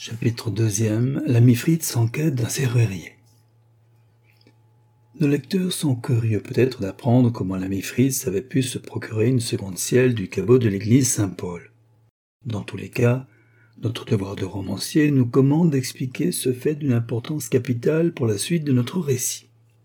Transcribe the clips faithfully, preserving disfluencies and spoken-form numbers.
Chapitre deuxième. L'ami Fritz en quête d'un serrurier. Nos lecteurs sont curieux peut-être d'apprendre comment l'ami Fritz avait pu se procurer une seconde cielle du caveau de l'église Saint-Paul. Dans tous les cas, notre devoir de romancier nous commande d'expliquer ce fait d'une importance capitale pour la suite de notre récit.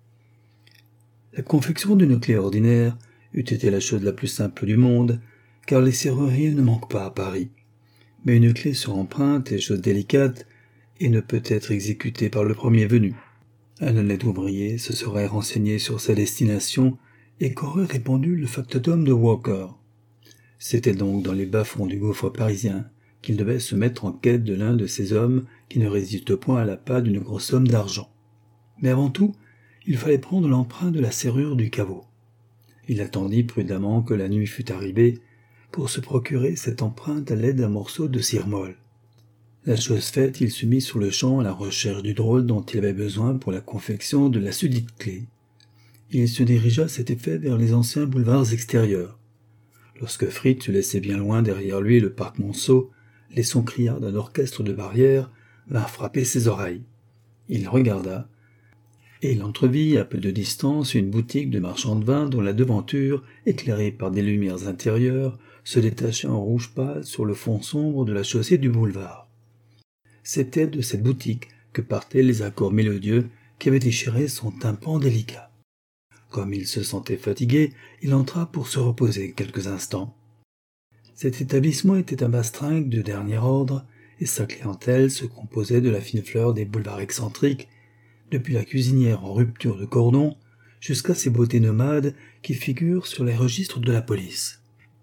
La confection d'une clé ordinaire eût été la chose la plus simple du monde, car les serruriers ne manquent pas à Paris. Mais une clé sur empreinte est chose délicate et ne peut être exécutée par le premier venu. Un honnête ouvrier se serait renseigné sur sa destination et qu'aurait répondu le factotum de Walker. C'était donc dans les bas-fonds du gouffre parisien qu'il devait se mettre en quête de l'un de ces hommes qui ne résistent point à l'appât d'une grosse somme d'argent. Mais avant tout, il fallait prendre l'empreinte de la serrure du caveau. Il attendit prudemment que la nuit fût arrivée pour se procurer cette empreinte à l'aide d'un morceau de cire molle. La chose faite, il se mit sur le champ à la recherche du drôle dont il avait besoin pour la confection de la sudite clé. Il se dirigea à cet effet vers les anciens boulevards extérieurs. Lorsque Fritz laissait bien loin derrière lui le parc Monceau, les sons criards d'un orchestre de barrières vinrent frapper ses oreilles. Il regarda, et il entrevit à peu de distance une boutique de marchand de vin dont la devanture, éclairée par des lumières intérieures, se détachait en rouge pâle sur le fond sombre de la chaussée du boulevard. C'était de cette boutique que partaient les accords mélodieux qui avaient déchiré son tympan délicat. Comme il se sentait fatigué, il entra pour se reposer quelques instants. Cet établissement était un bastringue de dernier ordre, et sa clientèle se composait de la fine fleur des boulevards excentriques, depuis la cuisinière en rupture de cordon jusqu'à ces beautés nomades qui figurent sur les registres de la police.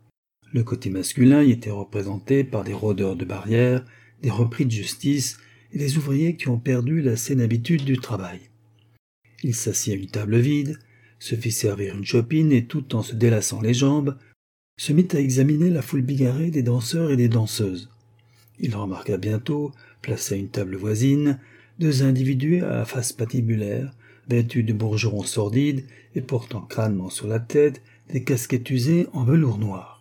Le côté masculin y était représenté par des rôdeurs de barrières, des repris de justice et des ouvriers qui ont perdu la saine habitude du travail. Il s'assit à une table vide, se fit servir une chopine et tout en se délaçant les jambes, se mit à examiner la foule bigarrée des danseurs et des danseuses. Il remarqua bientôt, placé à une table voisine, deux individus à la face patibulaire, vêtus de bourgerons sordides et portant crânement sur la tête des casquettes usées en velours noir.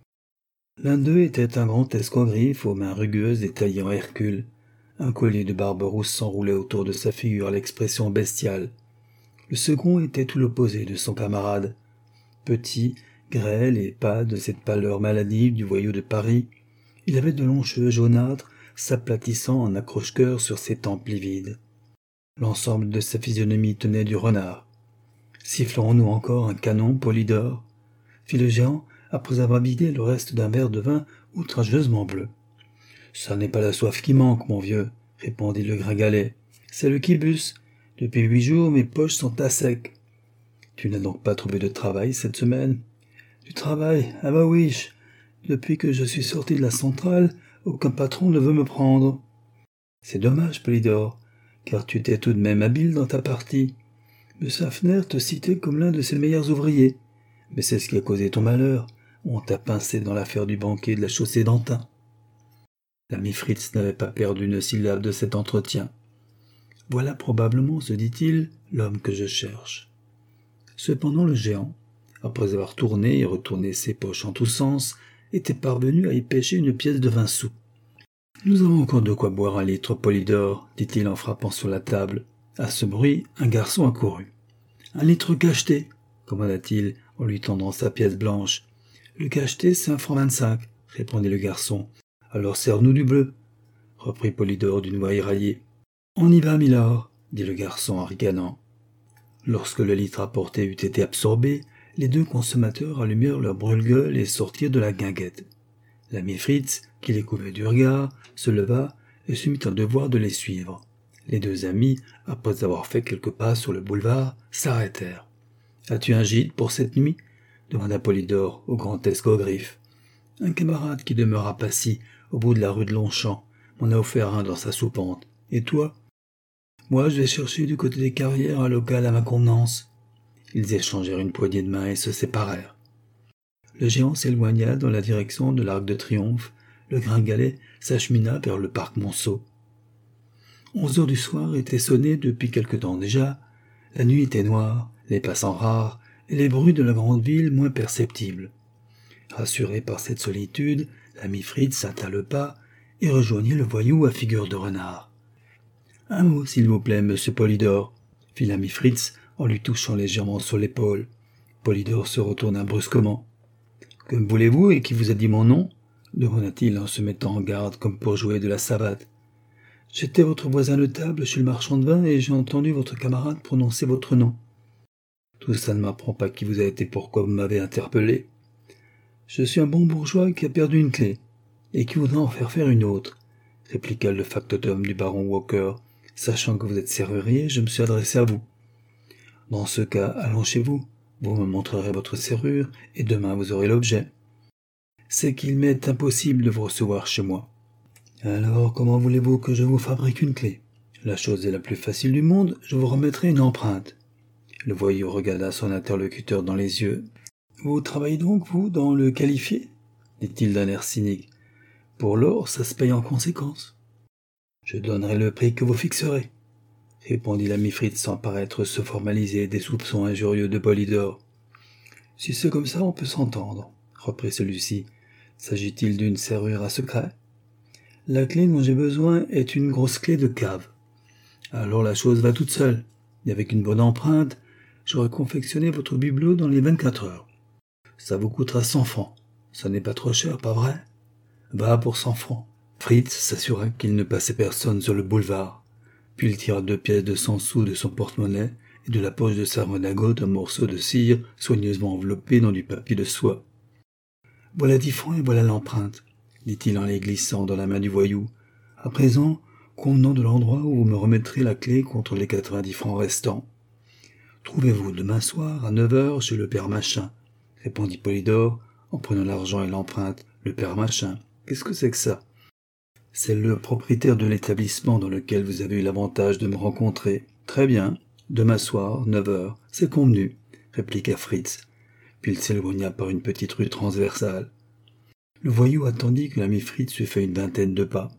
L'un d'eux était un grand escogriffe aux mains rugueuses et taillé en Hercule. Un collier de barbe rousse s'enroulait autour de sa figure à l'expression bestiale. Le second était tout l'opposé de son camarade. Petit, grêle et pâle de cette pâleur maladive du voyou de Paris, il avait de longs cheveux jaunâtres s'aplatissant en accroche-cœur sur ses tempes livides. L'ensemble de sa physionomie tenait du renard. « Sifflerons-nous encore un canon, Polydore ?» fit le géant, après avoir vidé le reste d'un verre de vin outrageusement bleu. « Ça n'est pas la soif qui manque, mon vieux, » répondit le gringalet. « C'est le quibus. Depuis huit jours, mes poches sont à sec. »« Tu n'as donc pas trouvé de travail cette semaine ?»« Du travail, ah bah oui. Depuis que je suis sorti de la centrale, aucun patron ne veut me prendre. »« C'est dommage, Polydore, car tu étais tout de même habile dans ta partie. M. Hafner te citait comme l'un de ses meilleurs ouvriers. Mais c'est ce qui a causé ton malheur. On t'a pincé dans l'affaire du banquier de la chaussée d'Antin. » L'ami Fritz n'avait pas perdu une syllabe de cet entretien. « Voilà probablement, se dit-il, l'homme que je cherche. » Cependant le géant, après avoir tourné et retourné ses poches en tous sens, était parvenu à y pêcher une pièce de vingt sous. « Nous avons encore de quoi boire un litre, Polydore, dit-il en frappant sur la table. À ce bruit, un garçon accourut. « Un litre cacheté, commanda-t-il en lui tendant sa pièce blanche. « Le cacheté, c'est un franc vingt-cinq, répondit le garçon. « Alors serre-nous du bleu, reprit Polydore d'une voix éraillée. « On y va, milord, dit le garçon en ricanant. Lorsque le litre apporté eut été absorbé, les deux consommateurs allumèrent leur brûle-gueule et sortirent de la guinguette. L'ami Fritz, qui les couvait du regard, se leva et se mit en devoir de les suivre. Les deux amis, après avoir fait quelques pas sur le boulevard, s'arrêtèrent. « As-tu un gîte pour cette nuit ?» demanda Polydore au grand escogriffe. « Un camarade qui demeura passy au bout de la rue de Longchamp m'en a offert un dans sa soupente. Et toi ?»« Moi, je vais chercher du côté des carrières un local à ma convenance. » Ils échangèrent une poignée de main et se séparèrent. Le géant s'éloigna dans la direction de l'Arc de Triomphe. Le gringalet s'achemina vers le parc Monceau. Onze heures du soir étaient sonnées depuis quelque temps déjà. La nuit était noire, les passants rares, et les bruits de la grande ville moins perceptibles. Rassuré par cette solitude, l'ami Fritz hâta le pas, et rejoignait le voyou à figure de renard. « Un mot, s'il vous plaît, monsieur Polydore, » fit l'ami Fritz en lui touchant légèrement sur l'épaule. Polydore se retourna brusquement. « Que me voulez-vous et qui vous a dit mon nom ?» demanda-t-il en se mettant en garde comme pour jouer de la savate. « J'étais votre voisin de table chez le marchand de vin et j'ai entendu votre camarade prononcer votre nom. » « Tout ça ne m'apprend pas qui vous a été, pourquoi vous m'avez interpellé. Je suis un bon bourgeois qui a perdu une clé et qui voudrait en faire faire une autre, » répliqua le factotum du baron Walker. « Sachant que vous êtes serrurier, je me suis adressé à vous. Dans ce cas, allons chez vous. Vous me montrerez votre serrure et demain vous aurez l'objet. C'est qu'il m'est impossible de vous recevoir chez moi. Alors, comment voulez-vous que je vous fabrique une clé? La chose est la plus facile du monde, je vous remettrai une empreinte. » Le voyou regarda son interlocuteur dans les yeux. « Vous travaillez donc, vous, dans le qualifié ?» dit-il d'un air cynique. « Pour l'or, ça se paye en conséquence. »« Je donnerai le prix que vous fixerez, » répondit l'ami Fritz sans paraître se formaliser des soupçons injurieux de Polydore. « Si c'est comme ça, on peut s'entendre, » reprit celui-ci. « S'agit-il d'une serrure à secret ? La clé dont j'ai besoin est une grosse clé de cave. Alors la chose va toute seule, et avec une bonne empreinte, j'aurai confectionné votre bibelot dans les vingt-quatre heures. Ça vous coûtera cent francs. Ça n'est pas trop cher, pas vrai? Va pour cent francs. » Fritz s'assura qu'il ne passait personne sur le boulevard. Puis il tira deux pièces de cent sous de son porte-monnaie et de la poche de sa redingote un morceau de cire soigneusement enveloppé dans du papier de soie. « Voilà dix francs et voilà l'empreinte, » dit-il en les glissant dans la main du voyou. « À présent, convenons de l'endroit où vous me remettrez la clé contre les quatre-vingt-dix francs restants. »« Trouvez-vous demain soir à neuf heures chez le père Machin, » répondit Polydore en prenant l'argent et l'empreinte. « Le père Machin, qu'est-ce que c'est que ça ?»« C'est le propriétaire de l'établissement dans lequel vous avez eu l'avantage de me rencontrer. »« Très bien, demain soir, neuf heures, c'est convenu, » répliqua Fritz. Puis il s'éloigna par une petite rue transversale. Le voyou attendit que l'ami Fritz eût fait une vingtaine de pas.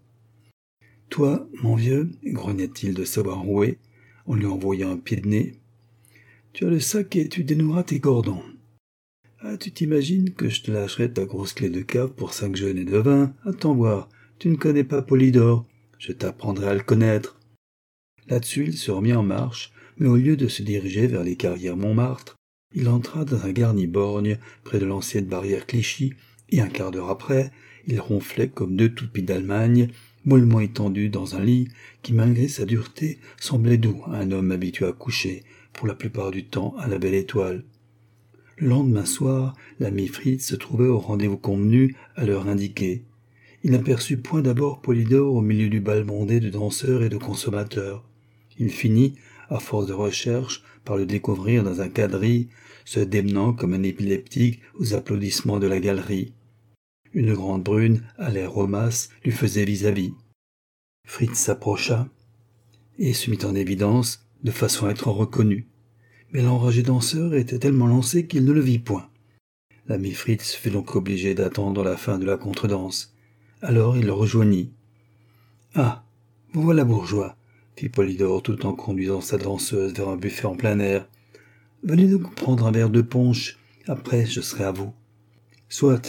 « Toi, mon vieux, » grogna-t-il de sa voix enrouée, en lui envoyant un pied de nez, « tu as le sac et tu dénoueras tes cordons. Ah, tu t'imagines que je te lâcherai ta grosse clé de cave pour cinq jeûnes de vin? Attends voir, tu ne connais pas Polydore, je t'apprendrai à le connaître. » Là-dessus, il se remit en marche, mais au lieu de se diriger vers les carrières Montmartre, il entra dans un garni-borgne près de l'ancienne barrière Clichy, et un quart d'heure après, il ronflait comme deux toupies d'Allemagne, mollement étendu dans un lit qui, malgré sa dureté, semblait doux à un homme habitué à coucher, pour la plupart du temps, à la belle étoile. Le lendemain soir, l'ami Fritz se trouvait au rendez-vous convenu à l'heure indiquée. Il n'aperçut point d'abord Polydore au milieu du bal bondé de danseurs et de consommateurs. Il finit, à force de recherche, par le découvrir dans un quadrille, se démenant comme un épileptique aux applaudissements de la galerie. Une grande brune, à l'air romasse, lui faisait vis-à-vis. Fritz s'approcha et se mit en évidence, de façon à être reconnu. Mais l'enragé danseur était tellement lancé qu'il ne le vit point. L'ami Fritz fut donc obligé d'attendre la fin de la contredanse. Alors il le rejoignit. « Ah, vous voilà bourgeois, » fit Polydore tout en conduisant sa danseuse vers un buffet en plein air. « Venez donc prendre un verre de punch, après je serai à vous. »« Soit, »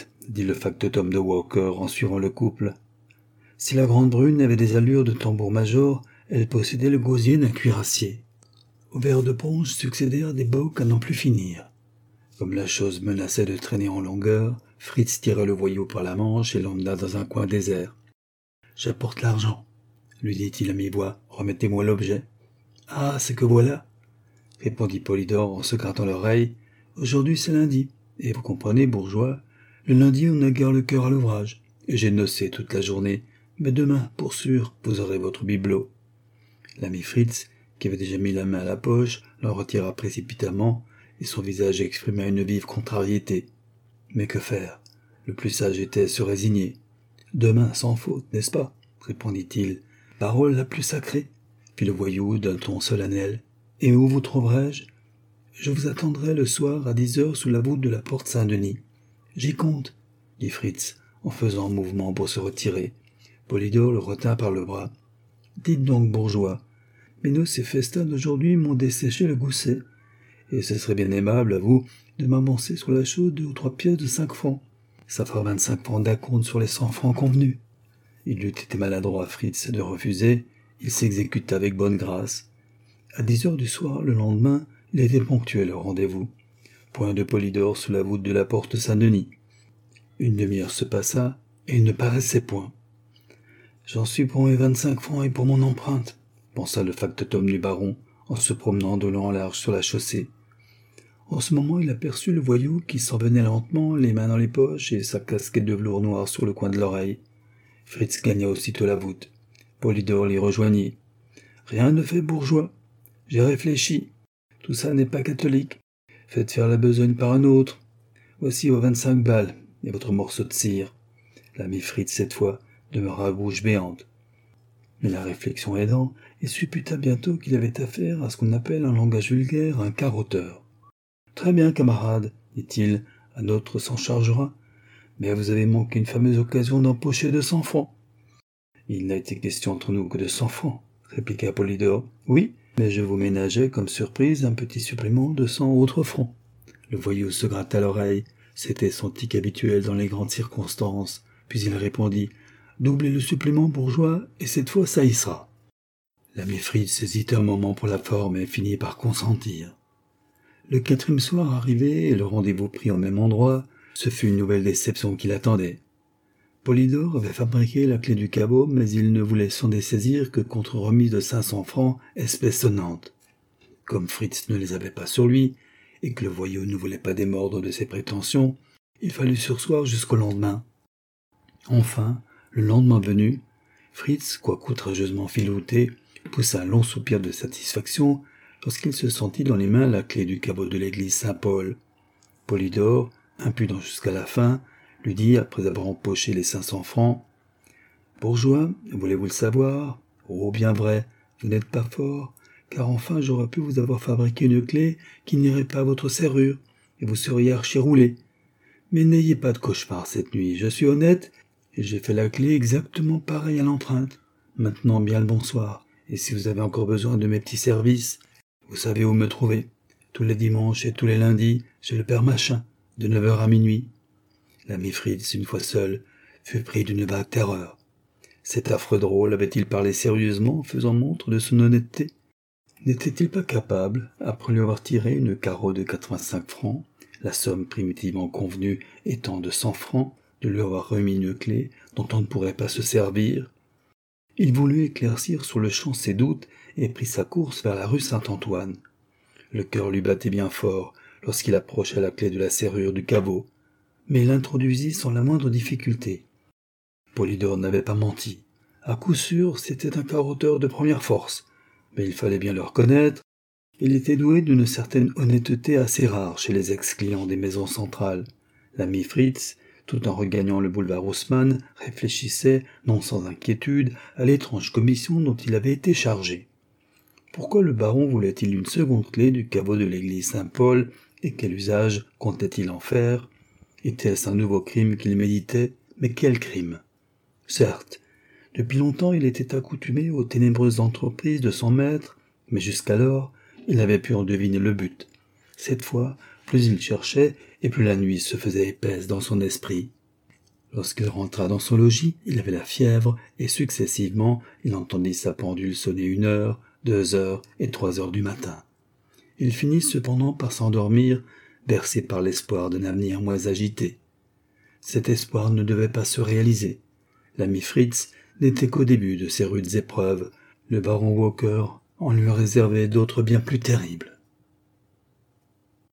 dit le factotum de Walker en suivant le couple. Si la grande brune avait des allures de tambour-major, elle possédait le gosier d'un cuirassier. Au verre de punch succédèrent des bocs à n'en plus finir. Comme la chose menaçait de traîner en longueur, Fritz tira le voyou par la manche et l'emmena dans un coin désert. « J'apporte l'argent, » lui dit-il à mi-voix. « Remettez-moi l'objet. »« Ah, c'est que voilà, » répondit Polydore en se grattant l'oreille. « Aujourd'hui c'est lundi, et vous comprenez, bourgeois, le lundi on n'a guère le cœur à l'ouvrage, et j'ai nocé toute la journée, mais demain, pour sûr, vous aurez votre bibelot. » L'ami Fritz, qui avait déjà mis la main à la poche, l'en retira précipitamment, et son visage exprima une vive contrariété. Mais que faire? Le plus sage était se résigner. « Demain, sans faute, n'est-ce pas ?» répondit-il. « Parole la plus sacrée !» fit le voyou d'un ton solennel. « Et où vous trouverai-je ? Je vous attendrai le soir à dix heures sous la voûte de la porte Saint-Denis. »« J'y compte, » dit Fritz, en faisant un mouvement pour se retirer. Polydore le retint par le bras. « Dites donc, bourgeois, mes noces et festins d'aujourd'hui m'ont desséché le gousset, et ce serait bien aimable à vous de m'avancer sur la chose deux ou trois pièces de cinq francs. Ça fera vingt-cinq francs d'acompte sur les cent francs convenus. Il eût été maladroit, Fritz, de refuser. Il s'exécuta avec bonne grâce. À dix heures du soir, le lendemain, il était ponctuel au rendez-vous. Point de Polydore sous la voûte de la porte Saint-Denis. Une demi-heure se passa, et il ne paraissait point. « J'en suis pour mes vingt-cinq francs et pour mon empreinte, » pensa le factotum du baron, en se promenant de long en large sur la chaussée. En ce moment, il aperçut le voyou qui s'en venait lentement, les mains dans les poches et sa casquette de velours noir sur le coin de l'oreille. Fritz gagna aussitôt la voûte. Polydore l'y rejoignit. « Rien ne fait, bourgeois. J'ai réfléchi. Tout ça n'est pas catholique. Faites faire la besogne par un autre. Voici vos vingt-cinq balles et votre morceau de cire. » L'ami Fritz, cette fois, demeura bouche béante. Mais la réflexion aidant, il supputa bientôt qu'il avait affaire à ce qu'on appelle en langage vulgaire un carotteur. « Très bien, camarade, dit-il, un autre s'en chargera. Mais vous avez manqué une fameuse occasion d'empocher deux cents francs. » « Il n'a été question entre nous que de cent francs, répliqua Polydore. « Oui, mais je vous ménageais comme surprise un petit supplément de cent autres francs. » Le voyou se gratta l'oreille. C'était son tic habituel dans les grandes circonstances. Puis il répondit « Doublez le supplément, bourgeois, et cette fois ça y sera. » L'ami Fritz hésita un moment pour la forme et finit par consentir. Le quatrième soir arrivé et le rendez-vous pris au même endroit, ce fut une nouvelle déception qui l'attendait. Polydore avait fabriqué la clé du caveau, mais il ne voulait s'en dessaisir que contre remise de cinq cents francs, espèce sonnante. Comme Fritz ne les avait pas sur lui, et que le voyou ne voulait pas démordre de ses prétentions, il fallut surseoir jusqu'au lendemain. Enfin, le lendemain venu, Fritz, quoique outrageusement filouté, poussa un long soupir de satisfaction lorsqu'il se sentit dans les mains la clé du caveau de l'église Saint-Paul. Polydore, impudent jusqu'à la fin, lui dit, après avoir empoché les cinq cents francs, « Bourgeois, voulez-vous le savoir? Oh, bien vrai, vous n'êtes pas fort, car enfin j'aurais pu vous avoir fabriqué une clé qui n'irait pas à votre serrure, et vous seriez archi-roulé. Mais n'ayez pas de cauchemar cette nuit, je suis honnête, et j'ai fait la clé exactement pareille à l'empreinte. Maintenant bien le bonsoir, et si vous avez encore besoin de mes petits services, vous savez où me trouver. Tous les dimanches et tous les lundis, chez le père Machin, de neuf heures à minuit. » L'ami Fritz, une fois seul, fut pris d'une vague terreur. Cet affreux drôle avait-il parlé sérieusement, faisant montre de son honnêteté? N'était-il pas capable, après lui avoir tiré une carreau de quatre-vingt-cinq francs, la somme primitivement convenue étant de cent francs, de lui avoir remis une clé dont on ne pourrait pas se servir? Il voulut éclaircir sur le champ ses doutes et prit sa course vers la rue Saint-Antoine. Le cœur lui battait bien fort lorsqu'il approcha la clé de la serrure du caveau, mais il l'introduisit sans la moindre difficulté. Polydore n'avait pas menti. À coup sûr, c'était un carotteur de première force, mais il fallait bien le reconnaître. Il était doué d'une certaine honnêteté assez rare chez les ex-clients des maisons centrales. L'ami Fritz, tout en regagnant le boulevard Haussmann, réfléchissait, non sans inquiétude, à l'étrange commission dont il avait été chargé. Pourquoi le baron voulait-il une seconde clé du caveau de l'église Saint-Paul, et quel usage comptait-il en faire? Était-ce un nouveau crime qu'il méditait? Mais quel crime? Certes, depuis longtemps il était accoutumé aux ténébreuses entreprises de son maître, mais jusqu'alors il avait pu en deviner le but. Cette fois, plus il cherchait, et plus la nuit se faisait épaisse dans son esprit. Lorsqu'il rentra dans son logis, il avait la fièvre, et successivement, il entendit sa pendule sonner une heure, deux heures et trois heures du matin. Il finit cependant par s'endormir, bercé par l'espoir d'un avenir moins agité. Cet espoir ne devait pas se réaliser. L'ami Fritz n'était qu'au début de ses rudes épreuves. Le baron Walker en lui réservait d'autres bien plus terribles.